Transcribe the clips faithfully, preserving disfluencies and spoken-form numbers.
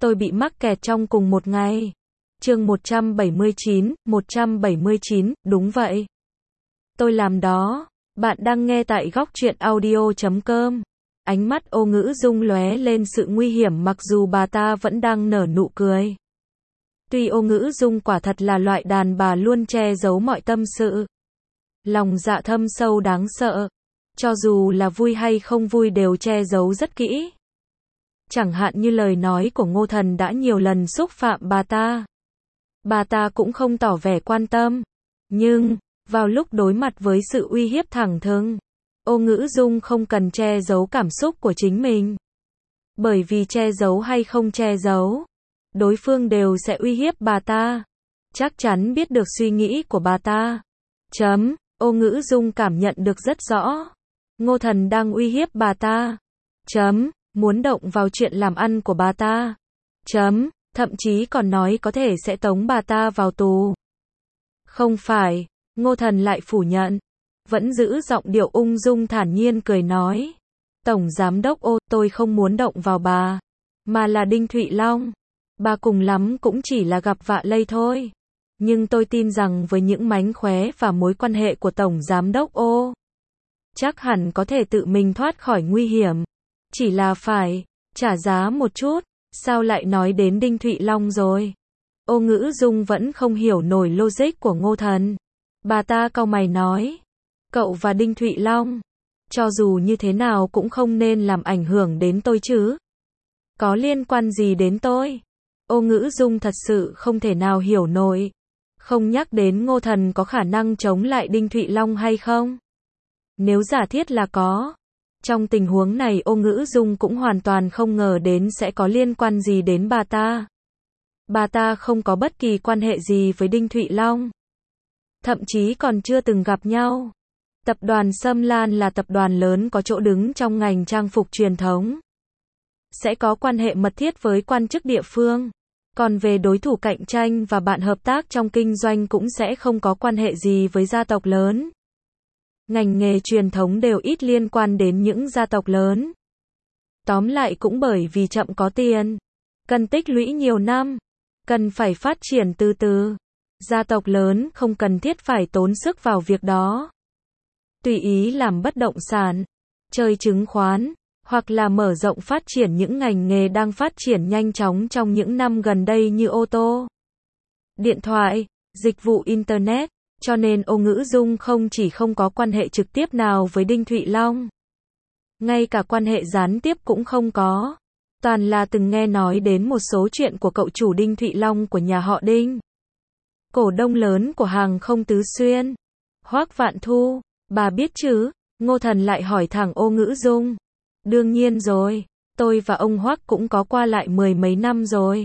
tôi bị mắc kẹt trong cùng một ngày. Chương một trăm bảy mươi chín, một trăm bảy mươi chín, đúng vậy. Tôi làm đó. Bạn đang nghe tại góc truyện audio chấm com. Ánh mắt Ô Ngữ Dung lóe lên sự nguy hiểm mặc dù bà ta vẫn đang nở nụ cười. Tuy Ô Ngữ Dung quả thật là loại đàn bà luôn che giấu mọi tâm sự. Lòng dạ thâm sâu đáng sợ. Cho dù là vui hay không vui đều che giấu rất kỹ. Chẳng hạn như lời nói của Ngô Thần đã nhiều lần xúc phạm bà ta. Bà ta cũng không tỏ vẻ quan tâm. Nhưng, vào lúc đối mặt với sự uy hiếp thẳng thừng, Ô Ngữ Dung không cần che giấu cảm xúc của chính mình. Bởi vì che giấu hay không che giấu, đối phương đều sẽ uy hiếp bà ta. Chắc chắn biết được suy nghĩ của bà ta. Chấm, Ô Ngữ Dung cảm nhận được rất rõ. Ngô Thần đang uy hiếp bà ta. Chấm, muốn động vào chuyện làm ăn của bà ta. Chấm, thậm chí còn nói có thể sẽ tống bà ta vào tù. Không phải, Ngô Thần lại phủ nhận. Vẫn giữ giọng điệu ung dung thản nhiên cười nói. Tổng Giám đốc Ô, tôi không muốn động vào bà, mà là Đinh Thụy Long. Bà cùng lắm cũng chỉ là gặp vạ lây thôi. Nhưng tôi tin rằng với những mánh khóe và mối quan hệ của Tổng Giám đốc Ô, chắc hẳn có thể tự mình thoát khỏi nguy hiểm. Chỉ là phải trả giá một chút. Sao lại nói đến Đinh Thụy Long rồi? Ô Ngữ Dung vẫn không hiểu nổi logic của Ngô Thần. Bà ta cau mày nói. Cậu và Đinh Thụy Long, cho dù như thế nào cũng không nên làm ảnh hưởng đến tôi chứ. Có liên quan gì đến tôi? Ô Ngữ Dung thật sự không thể nào hiểu nổi. Không nhắc đến Ngô Thần có khả năng chống lại Đinh Thụy Long hay không? Nếu giả thiết là có. Trong tình huống này Ô Ngữ Dung cũng hoàn toàn không ngờ đến sẽ có liên quan gì đến bà ta. Bà ta không có bất kỳ quan hệ gì với Đinh Thụy Long. Thậm chí còn chưa từng gặp nhau. Tập đoàn Sâm Lan là tập đoàn lớn có chỗ đứng trong ngành trang phục truyền thống. Sẽ có quan hệ mật thiết với quan chức địa phương. Còn về đối thủ cạnh tranh và bạn hợp tác trong kinh doanh cũng sẽ không có quan hệ gì với gia tộc lớn. Ngành nghề truyền thống đều ít liên quan đến những gia tộc lớn. Tóm lại cũng bởi vì chậm có tiền, cần tích lũy nhiều năm, cần phải phát triển từ từ. Gia tộc lớn không cần thiết phải tốn sức vào việc đó. Tùy ý làm bất động sản, chơi chứng khoán, hoặc là mở rộng phát triển những ngành nghề đang phát triển nhanh chóng trong những năm gần đây như ô tô, điện thoại, dịch vụ Internet. Cho nên Ô Ngữ Dung không chỉ không có quan hệ trực tiếp nào với Đinh Thụy Long, ngay cả quan hệ gián tiếp cũng không có. Toàn là từng nghe nói đến một số chuyện của cậu chủ Đinh Thụy Long của nhà họ Đinh. Cổ đông lớn của hàng không Tứ Xuyên, Hoắc Vạn Thu, bà biết chứ? Ngô Thần lại hỏi thẳng Ô Ngữ Dung. Đương nhiên rồi, tôi và ông Hoắc cũng có qua lại mười mấy năm rồi.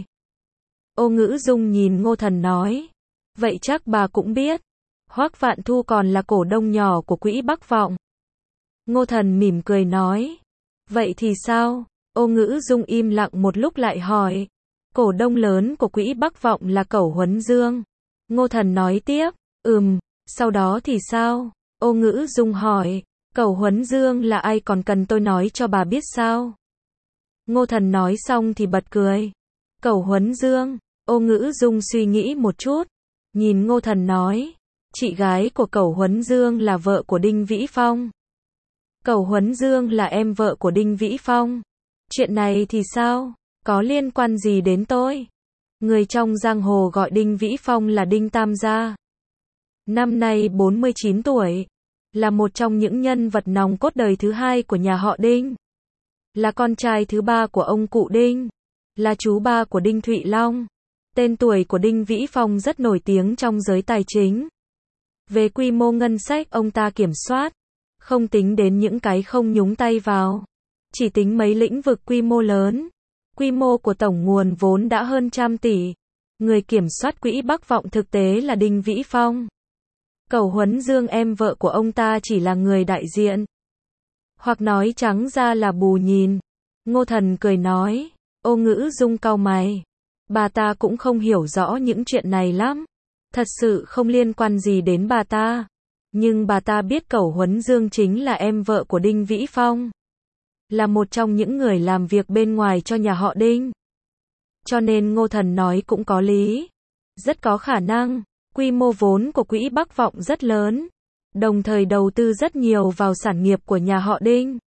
Ô Ngữ Dung nhìn Ngô Thần nói. Vậy chắc bà cũng biết. Hoắc Vạn Thu còn là cổ đông nhỏ của quỹ Bắc Vọng. Ngô Thần mỉm cười nói. Vậy thì sao? Ô Ngữ Dung im lặng một lúc lại hỏi. Cổ đông lớn của quỹ Bắc Vọng là Cẩu Huấn Dương. Ngô Thần nói tiếp. Ừm, sau đó thì sao? Ô Ngữ Dung hỏi. Cẩu Huấn Dương là ai còn cần tôi nói cho bà biết sao? Ngô Thần nói xong thì bật cười. Cẩu Huấn Dương. Ô Ngữ Dung suy nghĩ một chút. Nhìn Ngô Thần nói. Chị gái của Cẩu Huấn Dương là vợ của Đinh Vĩ Phong. Cẩu Huấn Dương là em vợ của Đinh Vĩ Phong. Chuyện này thì sao? Có liên quan gì đến tôi? Người trong giang hồ gọi Đinh Vĩ Phong là Đinh Tam Gia. Năm nay bốn mươi chín tuổi. Là một trong những nhân vật nòng cốt đời thứ hai của nhà họ Đinh. Là con trai thứ ba của ông cụ Đinh. Là chú ba của Đinh Thụy Long. Tên tuổi của Đinh Vĩ Phong rất nổi tiếng trong giới tài chính. Về quy mô ngân sách ông ta kiểm soát, không tính đến những cái không nhúng tay vào, chỉ tính mấy lĩnh vực quy mô lớn. Quy mô của tổng nguồn vốn đã hơn trăm tỷ. Người kiểm soát quỹ Bắc Vọng thực tế là Đinh Vĩ Phong. Cẩu Huấn Dương em vợ của ông ta chỉ là người đại diện. Hoặc nói trắng ra là bù nhìn. Ngô Thần cười nói. Ô Ngữ Dung cau mày. Bà ta cũng không hiểu rõ những chuyện này lắm. Thật sự không liên quan gì đến bà ta. Nhưng bà ta biết Cẩu Huấn Dương chính là em vợ của Đinh Vĩ Phong. Là một trong những người làm việc bên ngoài cho nhà họ Đinh. cho nên Ngô Thần nói cũng có lý. Rất có khả năng, quy mô vốn của quỹ Bắc Vọng rất lớn, đồng thời đầu tư rất nhiều vào sản nghiệp của nhà họ Đinh.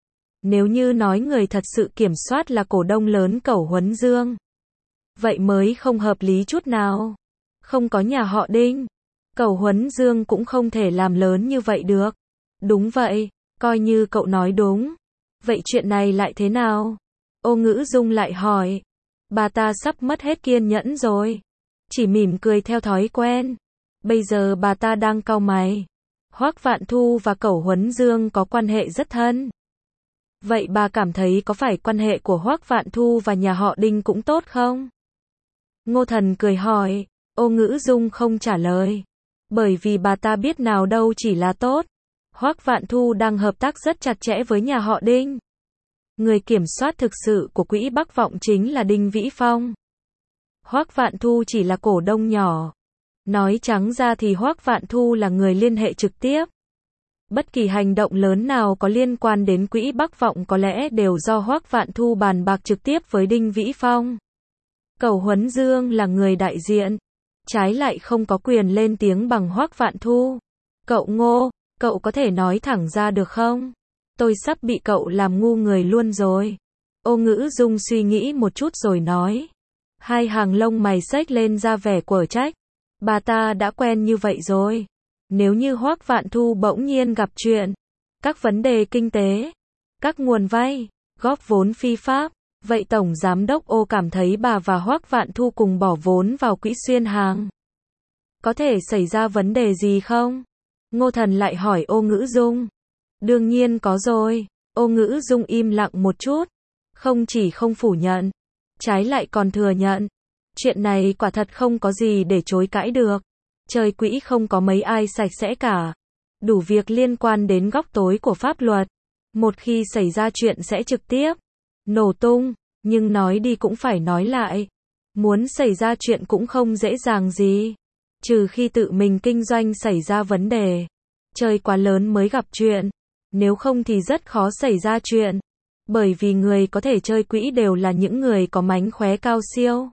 Nếu như nói người thật sự kiểm soát là cổ đông lớn Cẩu Huấn Dương, vậy mới không hợp lý chút nào. Không có nhà họ Đinh, Cẩu Huấn Dương cũng không thể làm lớn như vậy được. Đúng vậy, coi như cậu nói đúng. Vậy chuyện này lại thế nào? Ô Ngữ Dung lại hỏi. Bà ta sắp mất hết kiên nhẫn rồi. Chỉ mỉm cười theo thói quen. Bây giờ bà ta đang cau mày. Hoắc Vạn Thu và Cẩu Huấn Dương có quan hệ rất thân. Vậy bà cảm thấy có phải quan hệ của Hoắc Vạn Thu và nhà họ Đinh cũng tốt không? Ngô Thần cười hỏi. Ô Ngữ Dung không trả lời. Bởi vì bà ta biết nào đâu chỉ là tốt. Hoắc Vạn Thu đang hợp tác rất chặt chẽ với nhà họ Đinh. Người kiểm soát thực sự của quỹ Bắc Vọng chính là Đinh Vĩ Phong. Hoắc Vạn Thu chỉ là cổ đông nhỏ. Nói trắng ra thì Hoắc Vạn Thu là người liên hệ trực tiếp. Bất kỳ hành động lớn nào có liên quan đến quỹ Bắc Vọng có lẽ đều do Hoắc Vạn Thu bàn bạc trực tiếp với Đinh Vĩ Phong. Cẩu Huấn Dương là người đại diện, trái lại không có quyền lên tiếng bằng Hoắc Vạn Thu. Cậu Ngô, cậu có thể nói thẳng ra được không? Tôi sắp bị cậu làm ngu người luôn rồi. Ô Ngữ Dung suy nghĩ một chút rồi nói. Hai hàng lông mày xếch lên ra vẻ quở trách. Bà ta đã quen như vậy rồi. Nếu như Hoắc Vạn Thu bỗng nhiên gặp chuyện, các vấn đề kinh tế, các nguồn vay, góp vốn phi pháp, vậy Tổng Giám đốc Ô cảm thấy bà và Hoắc Vạn Thu cùng bỏ vốn vào quỹ Xuyên Hàng, có thể xảy ra vấn đề gì không? Ngô Thần lại hỏi Ô Ngữ Dung. Đương nhiên có rồi. Ô Ngữ Dung im lặng một chút. Không chỉ không phủ nhận, trái lại còn thừa nhận. Chuyện này quả thật không có gì để chối cãi được. Trời quỹ không có mấy ai sạch sẽ cả. Đủ việc liên quan đến góc tối của pháp luật. Một khi xảy ra chuyện sẽ trực tiếp nổ tung. Nhưng nói đi cũng phải nói lại. Muốn xảy ra chuyện cũng không dễ dàng gì. Trừ khi tự mình kinh doanh xảy ra vấn đề. Trời quá lớn mới gặp chuyện. Nếu không thì rất khó xảy ra chuyện. Bởi vì người có thể chơi quỹ đều là những người có mánh khóe cao siêu.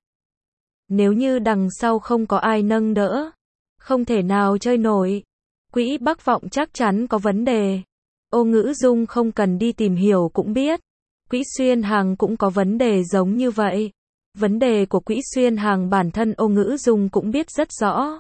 Nếu như đằng sau không có ai nâng đỡ, không thể nào chơi nổi. Quỹ Bắc Vọng chắc chắn có vấn đề. Ô Ngữ Dung không cần đi tìm hiểu cũng biết. Quỹ Xuyên Hàng cũng có vấn đề giống như vậy. Vấn đề của quỹ Xuyên Hàng bản thân Ô Ngữ Dung cũng biết rất rõ.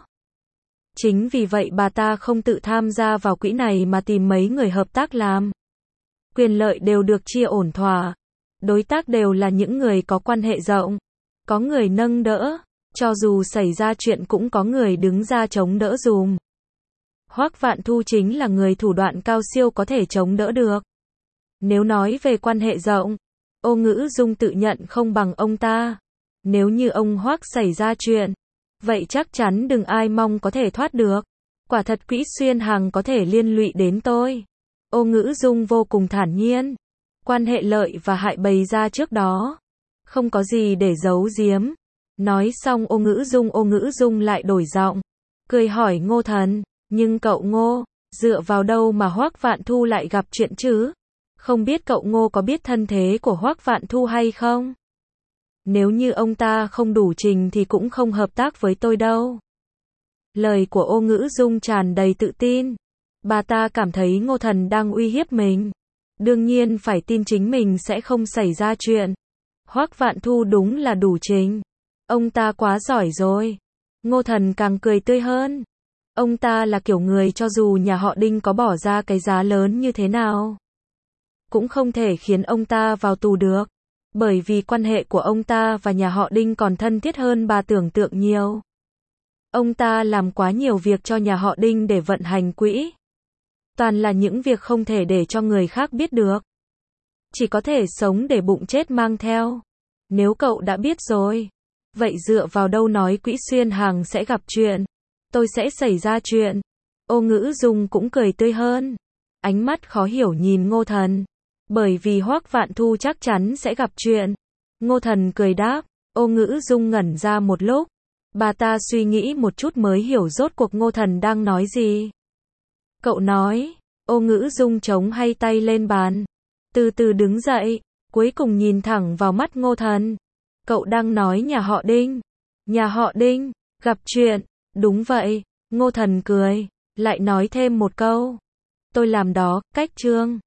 Chính vì vậy bà ta không tự tham gia vào quỹ này mà tìm mấy người hợp tác làm. Quyền lợi đều được chia ổn thỏa. Đối tác đều là những người có quan hệ rộng. Có người nâng đỡ. Cho dù xảy ra chuyện cũng có người đứng ra chống đỡ dùm. Hoắc Vạn Thu chính là người thủ đoạn cao siêu có thể chống đỡ được. Nếu nói về quan hệ rộng, Ô Ngữ Dung tự nhận không bằng ông ta. Nếu như ông Hoắc xảy ra chuyện, vậy chắc chắn đừng ai mong có thể thoát được. Quả thật quỹ Xuyên Hàng có thể liên lụy đến tôi. Ô Ngữ Dung vô cùng thản nhiên. Quan hệ lợi và hại bày ra trước đó. Không có gì để giấu giếm. Nói xong Ô Ngữ Dung Ô Ngữ Dung lại đổi giọng. Cười hỏi Ngô Thần. Nhưng cậu Ngô, dựa vào đâu mà Hoắc Vạn Thu lại gặp chuyện chứ? Không biết cậu Ngô có biết thân thế của Hoắc Vạn Thu hay không? Nếu như ông ta không đủ trình thì cũng không hợp tác với tôi đâu. Lời của Ô Ngữ Dung tràn đầy tự tin. Bà ta cảm thấy Ngô Thần đang uy hiếp mình. Đương nhiên phải tin chính mình sẽ không xảy ra chuyện. Hoắc Vạn Thu đúng là đủ trình. Ông ta quá giỏi rồi. Ngô Thần càng cười tươi hơn. Ông ta là kiểu người cho dù nhà họ Đinh có bỏ ra cái giá lớn như thế nào, cũng không thể khiến ông ta vào tù được. Bởi vì quan hệ của ông ta và nhà họ Đinh còn thân thiết hơn bà tưởng tượng nhiều. Ông ta làm quá nhiều việc cho nhà họ Đinh để vận hành quỹ. Toàn là những việc không thể để cho người khác biết được. Chỉ có thể sống để bụng chết mang theo. Nếu cậu đã biết rồi, vậy dựa vào đâu nói quỹ Xuyên Hàng sẽ gặp chuyện? Tôi sẽ xảy ra chuyện. Ô Ngữ Dung cũng cười tươi hơn. Ánh mắt khó hiểu nhìn Ngô Thần. Bởi vì Hoắc Vạn Thu chắc chắn sẽ gặp chuyện. Ngô Thần cười đáp. Ô Ngữ Dung ngẩn ra một lúc. Bà ta suy nghĩ một chút mới hiểu rốt cuộc Ngô Thần đang nói gì. Cậu nói. Ô Ngữ Dung chống hai tay lên bàn. Từ từ đứng dậy. Cuối cùng nhìn thẳng vào mắt Ngô Thần. Cậu đang nói nhà họ Đinh. Nhà họ Đinh, gặp chuyện. Đúng vậy, Ngô Thần cười, lại nói thêm một câu. Tôi làm đó, cách Trương